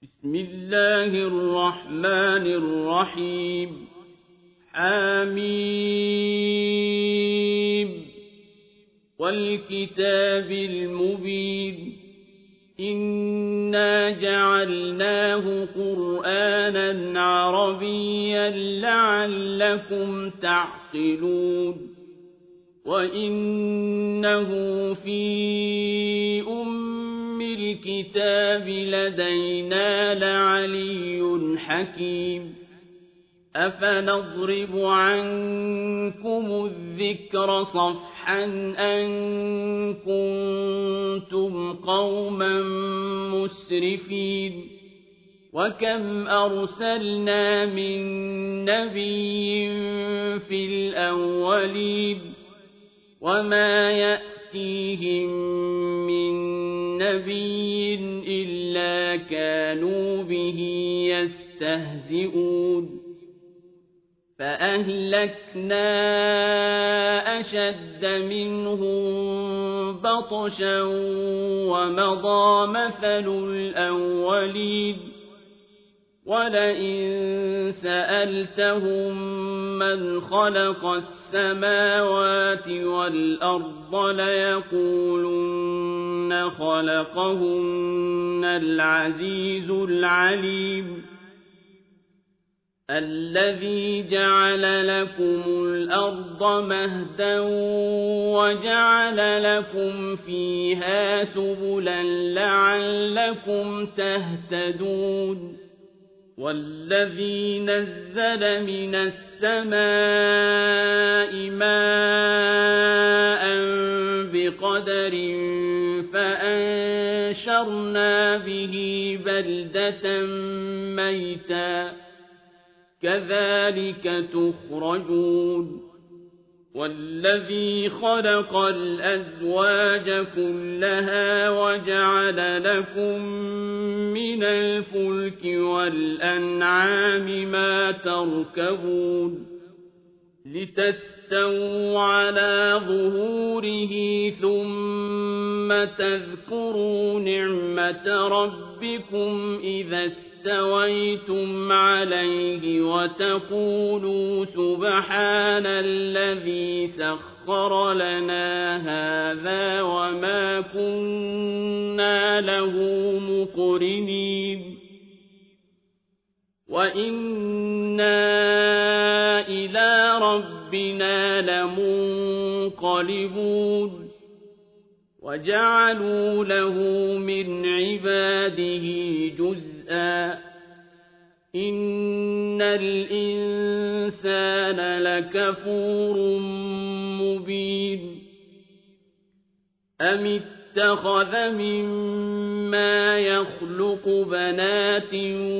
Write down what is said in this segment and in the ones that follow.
بسم الله الرحمن الرحيم حميم والكتاب المبين إنا جعلناه قرآنا عربيا لعلكم تعقلون وإنه في الكتاب لدينا لعلي حكيم أفنضرب عنكم الذكر صفحا أن كنتم قوما مسرفين وكم أرسلنا من نبي في الأولين وما يأتيهم من نبي إلا كانوا به يستهزئون فأهلكنا أشد منهم بطشا ومضى مثل الأولين ولئن سألتهم من خلق السماوات والأرض ليقولن خلقهن العزيز العليم الذي جعل لكم الأرض مهدا وجعل لكم فيها سبلا لعلكم تهتدون والذي نزل من السماء ماء بقدر فأنشرنا به بلدة ميتا كذلك تخرجون والذي خلق الأزواج كلها وجعل لكم من الفلك والأنعام ما تركبون لتستووا على ظهوره ثم تذكروا نعمة ربكم إذا استويتم عليه وتقولوا سبحان الذي سخر لنا هذا وما كنا له مقرنين وإنا إلى ربنا لمنقلبون وجعلوا له من عباده جزءا إن الإنسان لكفور مبين أم اتخذ مما يخلق بنات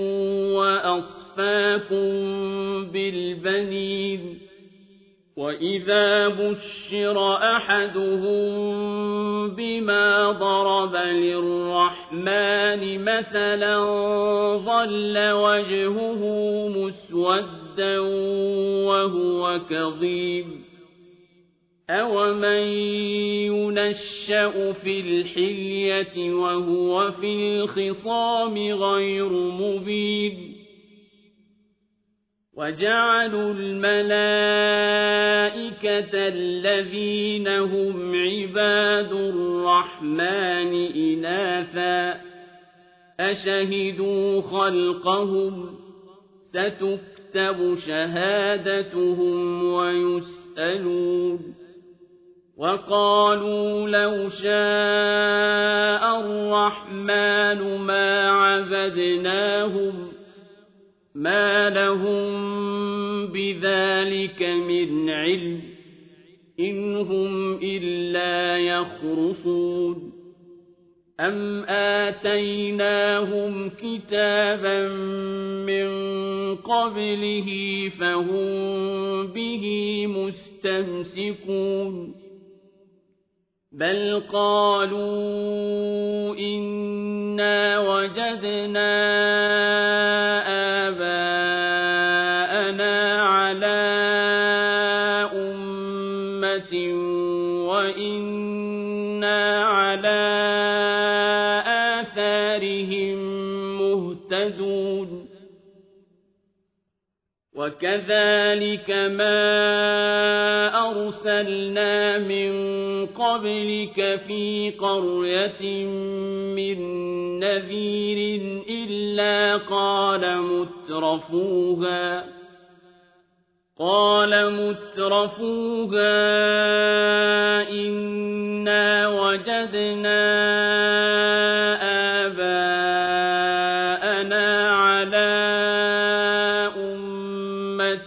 وأصفاكم بالبنين وإذا بشر أحدهم بما ضرب للرحمن مثلا ظل وجهه مسودا وهو كظيم أومن ينشأ في الحلية وهو في الخصام غير مبين وجعلوا الملائكة الذين هم عباد الرحمن إناثا أشهدوا خلقهم ستكتب شهادتهم ويسألون وقالوا لو شاء الرحمن ما عبدناهم ما لهم بذلك من علم إن هم إلا يخرصون أم آتيناهم كتابا من قبله فهم به مستمسكون بل قالوا إنا وجدنا آباءنا على أمة وإنا على آثارهم مهتدون وكذلك ما أرسلنا من قبلك في قرية من نذير إلا قال مترفوها إنا وجدنا آباءنا على أمة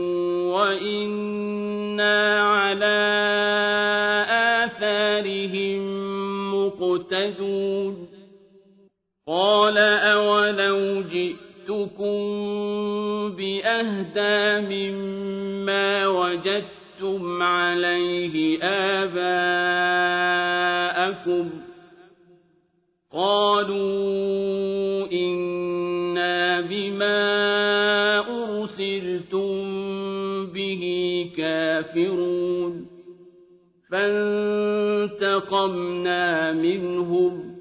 وإنا على آثارهم مقتدون قال أولو جئتكم بأهدى مما وجدتم عليه آباءكم قالوا إنا بما أرسلتم به كافرون فانتقمنا منهم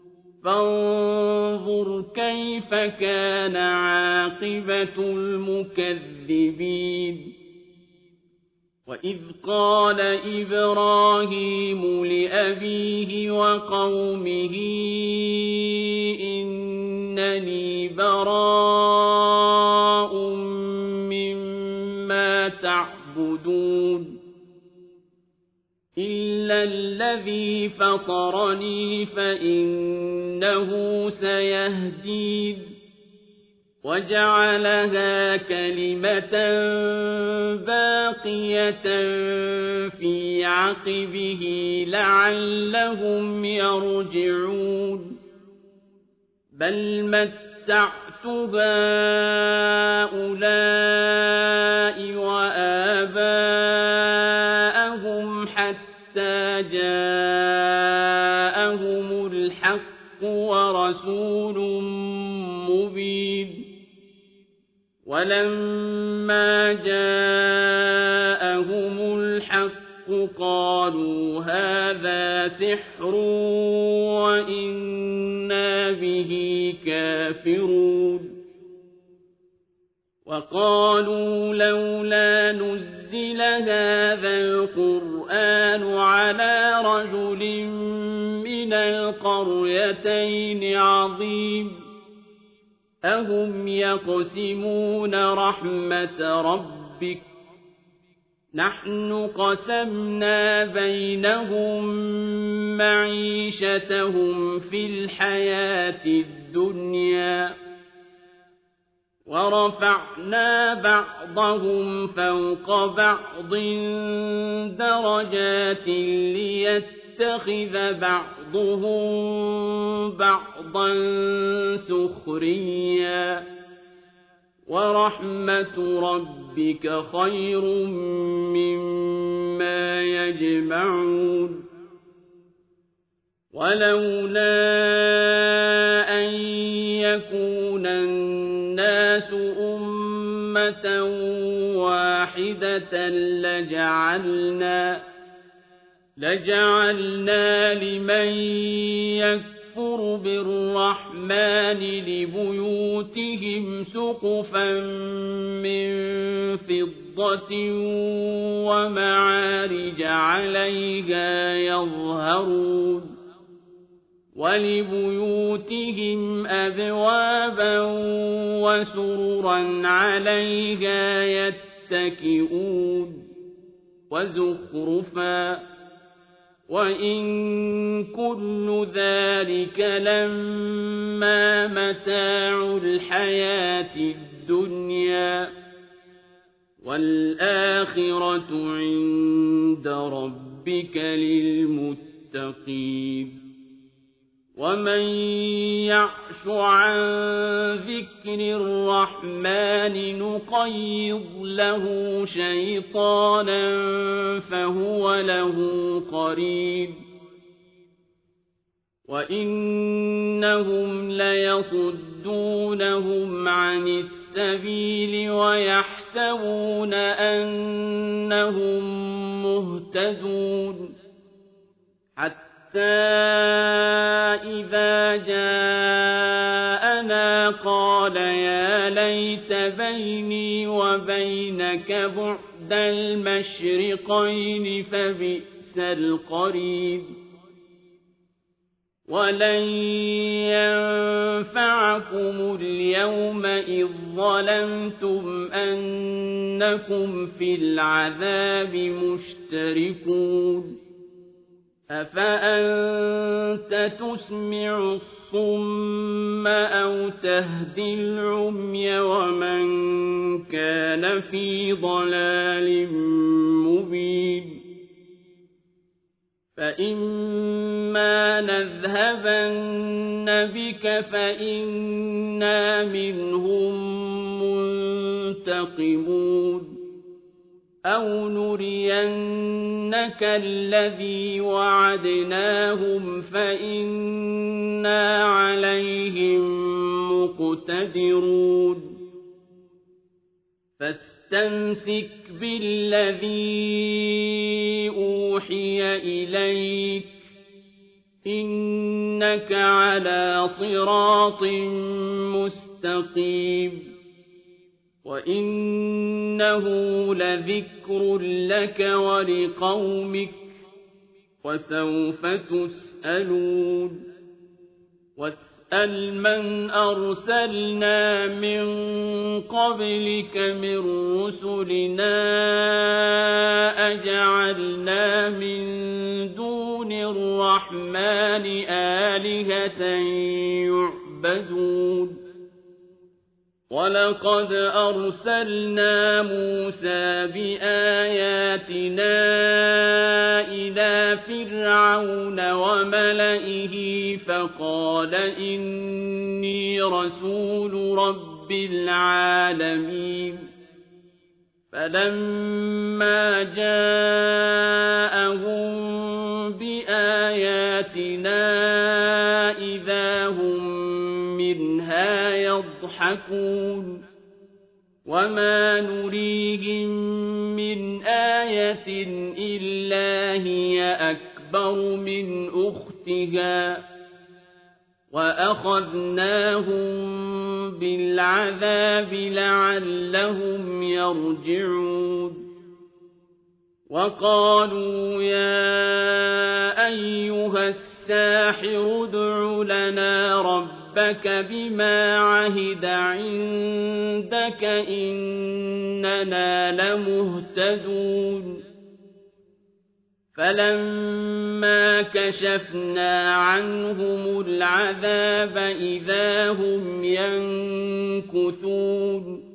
فانظر كيف كان عاقبة المكذبين وإذ قال إبراهيم لأبيه وقومه إنني براء مما تعبدون إلا الذي فطرني فإنه سيهدين وجعلها كلمة باقية في عقبه لعلهم يرجعون بل متعت هؤلاء وآباءهم حتى جاءهم الحق ورسول مبين ولما جاءهم الحق قالوا هذا سحر وإنا به كافرون وقالوا لولا نزل هذا القرآن على رجل من القريتين عظيم أهم يقسمون رحمة ربك نحن قسمنا بينهم معيشتهم في الحياة الدنيا ورفعنا بعضهم فوق بعض درجات ليتخذ بعضهم بعضا سخريا ورحمة ربك خير مما يجمعون ولولا أن يكون الناس أمة واحدة لجعلنا لمن يكفر بالرحمن لبيوتهم سقفا من فضة ومعارج عليها يظهرون ولبيوتهم أبوابا وسررا عليها يتكئون وزخرفا وإن كل ذلك لما متاع الحياة الدنيا والآخرة عند ربك للمتقين ومن يعش عن ذكر الرحمن نقيض له شيطانا فهو له قرين وإنهم ليصدونهم عن السبيل ويحسبون أنهم مهتدون حتى إذا جاءنا لنا قال يا ليت بيني وبينك بعد المشرقين فبئس القرين ولن ينفعكم اليوم إذ ظلمتم أنكم في العذاب مشتركون أفأنت تسمع الصم أو تهدي العمي ومن كان في ضلال مبين فإما نذهبن بك فإنا منهم منتقمون أو نرينك الذي وعدناهم فإنا عليهم مقتدرون فاستمسك بالذي أوحي إليك إنك على صراط مستقيم وإنه لذكر لك ولقومك وسوف تسألون واسأل من أرسلنا من قبلك من رسلنا أجعلنا من دون الرحمن آلهة يعبدون ولقد أرسلنا موسى بآياتنا إلى فرعون وملئه فقال إني رسول رب العالمين فلما جاءهم بآياتنا إذا هم منها يضحكون وما نريهم من آية إلا هي أكبر من أختها وأخذناهم بالعذاب لعلهم يرجعون وقالوا يا أيها الساحر ادع لنا ربك بما عهد عندك إننا لمهتدون فلما كشفنا عنهم العذاب إذا هم ينكثون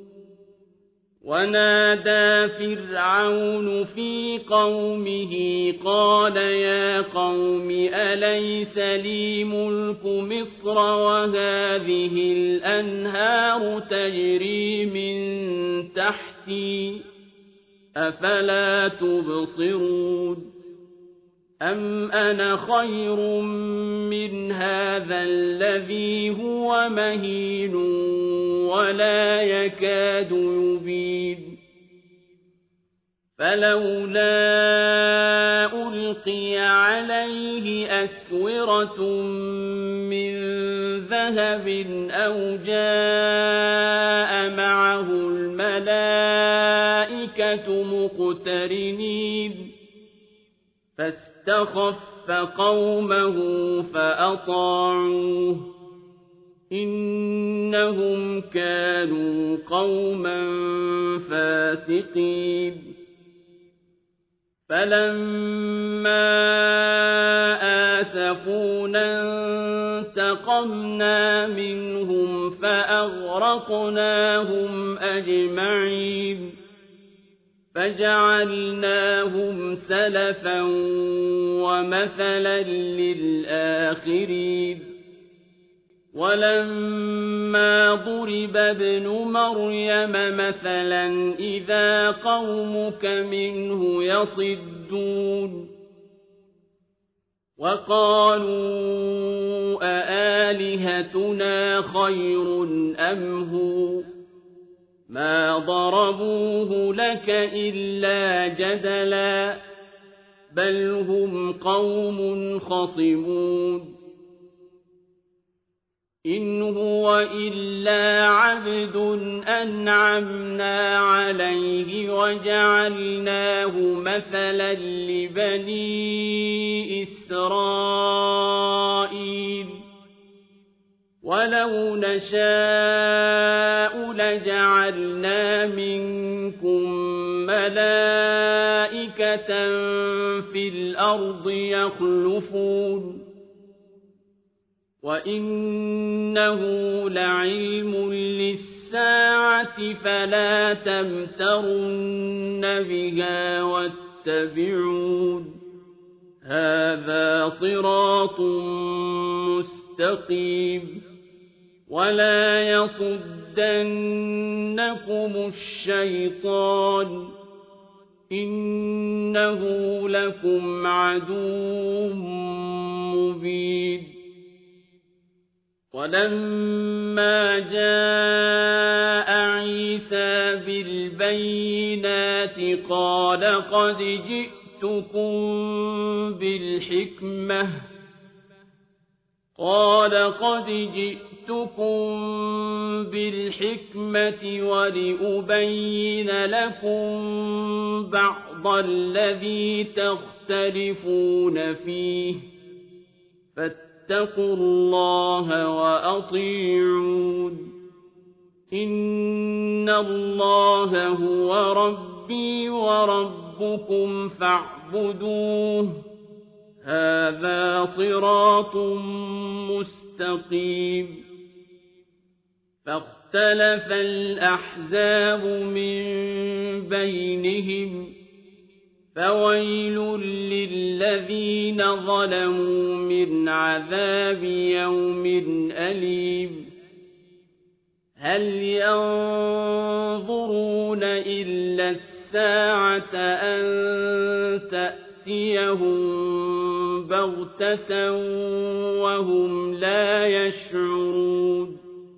ونادى فرعون في قومه قال يا قوم أليس لي ملك مصر وهذه الأنهار تجري من تحتي أفلا تبصرون أم أنا خير من هذا الذي هو مهين ولا يكاد يبين فلولا ألقي عليه أسورة من ذهب أو جاء معه الملائكة مقترنين فاستخف قومه فأطاعوه إنهم كانوا قوما فاسقين فلما آسفونا انتقمنا منهم فأغرقناهم أجمعين فجعلناهم سلفا ومثلا للآخرين ولما ضرب ابن مريم مثلا إذا قومك منه يصدون وقالوا أآلهتنا خير أم هو ما ضربوه لك إلا جدلا بل هم قوم خصمون إِنْ هُوَ إِلَّا عَبْدٌ أَنْعَمْنَا عَلَيْهِ وَجَعَلْنَاهُ مَثَلًا لِّبَنِي إِسْرَائِيلَ وَلَوْ نَشَاءُ لَجَعَلْنَا مِنكُم مَّلَائِكَةً فِي الْأَرْضِ يَخْلُفُونَ وَإِنَّهُ لَعِلْمٌ لِّلسَّاعَةِ فَلَا تَمْتَرُنَّ بِهَا وَاتَّبِعُونِ هَٰذَا صِرَاطٌ مُّسْتَقِيمٌ وَلَا يَصُدَّنَّكُمُ الشَّيْطَانُ إِنَّهُ لَكُمْ عَدُوٌّ مُّبِينٌ وَلَمَّا جَاءَ عِيسَىٰ بِالْبَيِّنَاتِ قَالَ قَدْ جِئْتُكُم بِالْحِكْمَةِ وَلِأُبَيِّنَ لَكُم بَعْضَ الَّذِي تَخْتَلِفُونَ فِيهِ فَاتَّقُوا اللَّهَ وَأَطِيعُونِ إِنَّ اللَّهَ هُوَ رَبِّي وَرَبُّكُمْ فَاعْبُدُوهُ هَٰذَا صِرَاطٌ مُّسْتَقِيمٌ فَاخْتَلَفَ الْأَحْزَابُ مِن بَيْنِهِمْ فَوَيْلٌ لِّلَّذِينَ ظَلَمُوا مِنْ عَذَابِ يَوْمٍ أَلِيمٍ هَلْ يَنظُرُونَ إِلَّا السَّاعَةَ أَن تَأْتِيَهُم بَغْتَةً وَهُمْ لَا يَشْعُرُونَ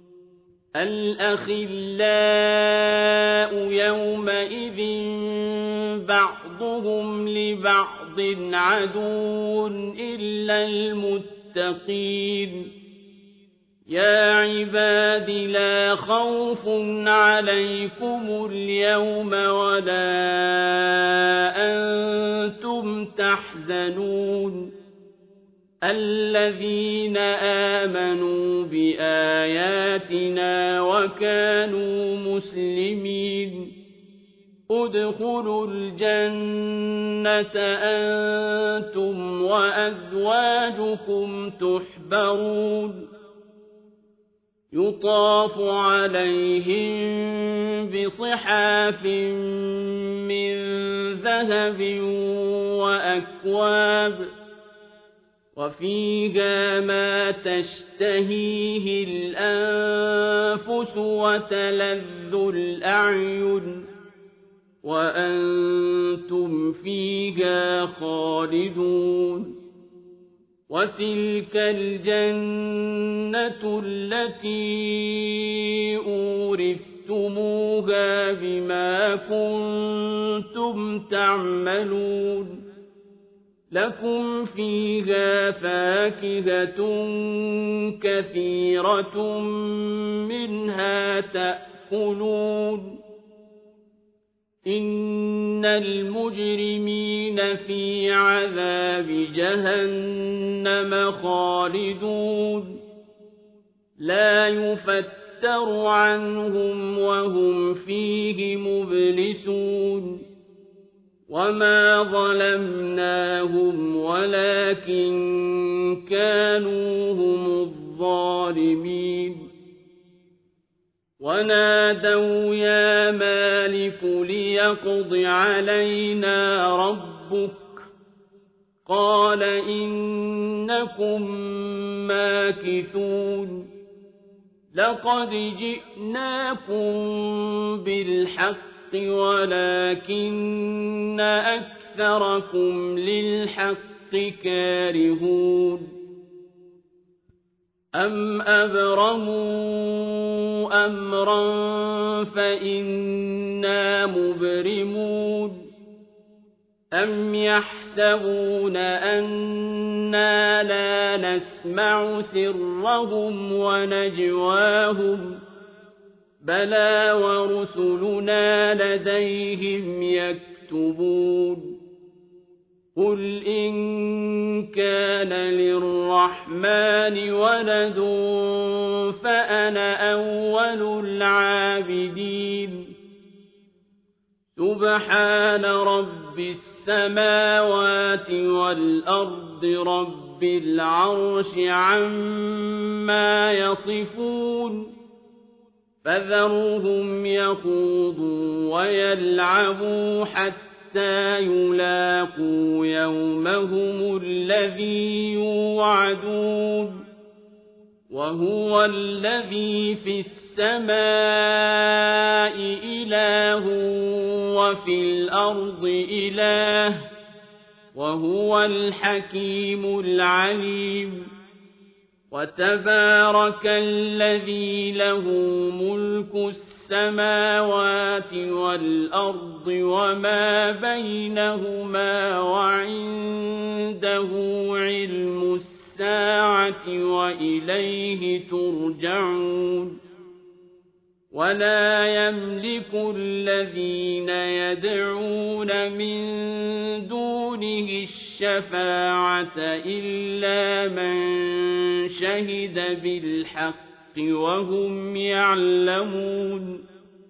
الْأَخِلَّاءُ يَوْمَئِذٍ بَعْضُهُمْ لِبَعْضٍ عَدُوٌّ إِلَّا الْمُتَّقِينَ يَا عِبَادِ لَا خَوْفٌ عَلَيْكُمُ الْيَوْمَ وَلَا أَنتُمْ تَحْزَنُونَ الَّذِينَ آمَنُوا بِآيَاتِنَا وَكَانُوا مُسْلِمِينَ ادْخُلُوا الْجَنَّةَ أَنتُمْ وَأَزْوَاجُكُمْ تُحْبَرُونَ يُطَافُ عَلَيْهِم بِصِحَافٍ مِّن ذَهَبٍ وَأَكْوَابٍ وَفِيهَا مَا تَشْتَهِيهِ الْأَنفُسُ وَتَلَذُّ الْأَعْيُنُ وَأَنتُمْ فِيهَا خَالِدُونَ وَتِلْكَ الْجَنَّةُ الَّتِي أُورِثْتُمُوهَا بِمَا كُنتُمْ تَعْمَلُونَ لَكُمْ فِيهَا فَاكِهَةٌ كَثِيرَةٌ مِّنْهَا تَأْكُلُونَ إِنَّ الْمُجْرِمِينَ فِي عَذَابِ جَهَنَّمَ خَالِدُونَ لَا يُفَتَّرُ عَنْهُمْ وَهُمْ فِيهِ مُبْلِسُونَ وَمَا ظَلَمْنَاهُمْ وَلَٰكِن كَانُوا هُمُ الظَّالِمِينَ وَنَادَوْا يَا مَالِكُ لِيَقْضِ عَلَيْنَا رَبُّكَ قَالَ إِنَّكُم مَّاكِثُونَ لَقَدْ جِئْنَاكُم بِالْحَقِّ وَلَٰكِنَّ أَكْثَرَكُمْ لِلْحَقِّ كَارِهُونَ أَمْ أَبْرَمُوا أَمْرًا فَإِنَّا مُبْرِمُونَ أَمْ يَحْسَبُونَ يحسبون أنا لا نسمع سرهم ونجواهم بلى ورسلنا لديهم يكتبون قل إن كان للرحمن ولد فأنا أول العابدين سبحان رب السماوات والأرض رب العرش عما يصفون فذرهم يخوضوا ويلعبوا حتى يلاقوا يومهم الذي يوعدون وهو الذي في السماء إله وفي الأرض إله وهو الحكيم العليم وتبارك الذي له ملك السماوات والأرض وما بينهما وعنده علم الساعة وإليه ترجعون ولا يملك الذين يدعون من دونه الشفاعة إلا من شهد بالحق وهم يعلمون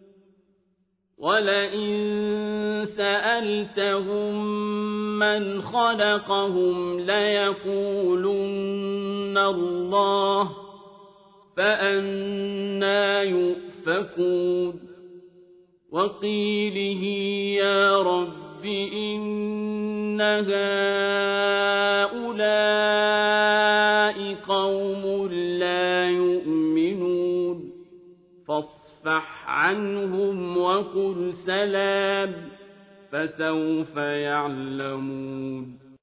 ولئن سألتهم من خلقهم ليقولن الله فأنى يؤفكون وقيله يا رب إن هؤلاء قوم لا يؤمنون فاصفح عنهم وقل سلام فسوف يعلمون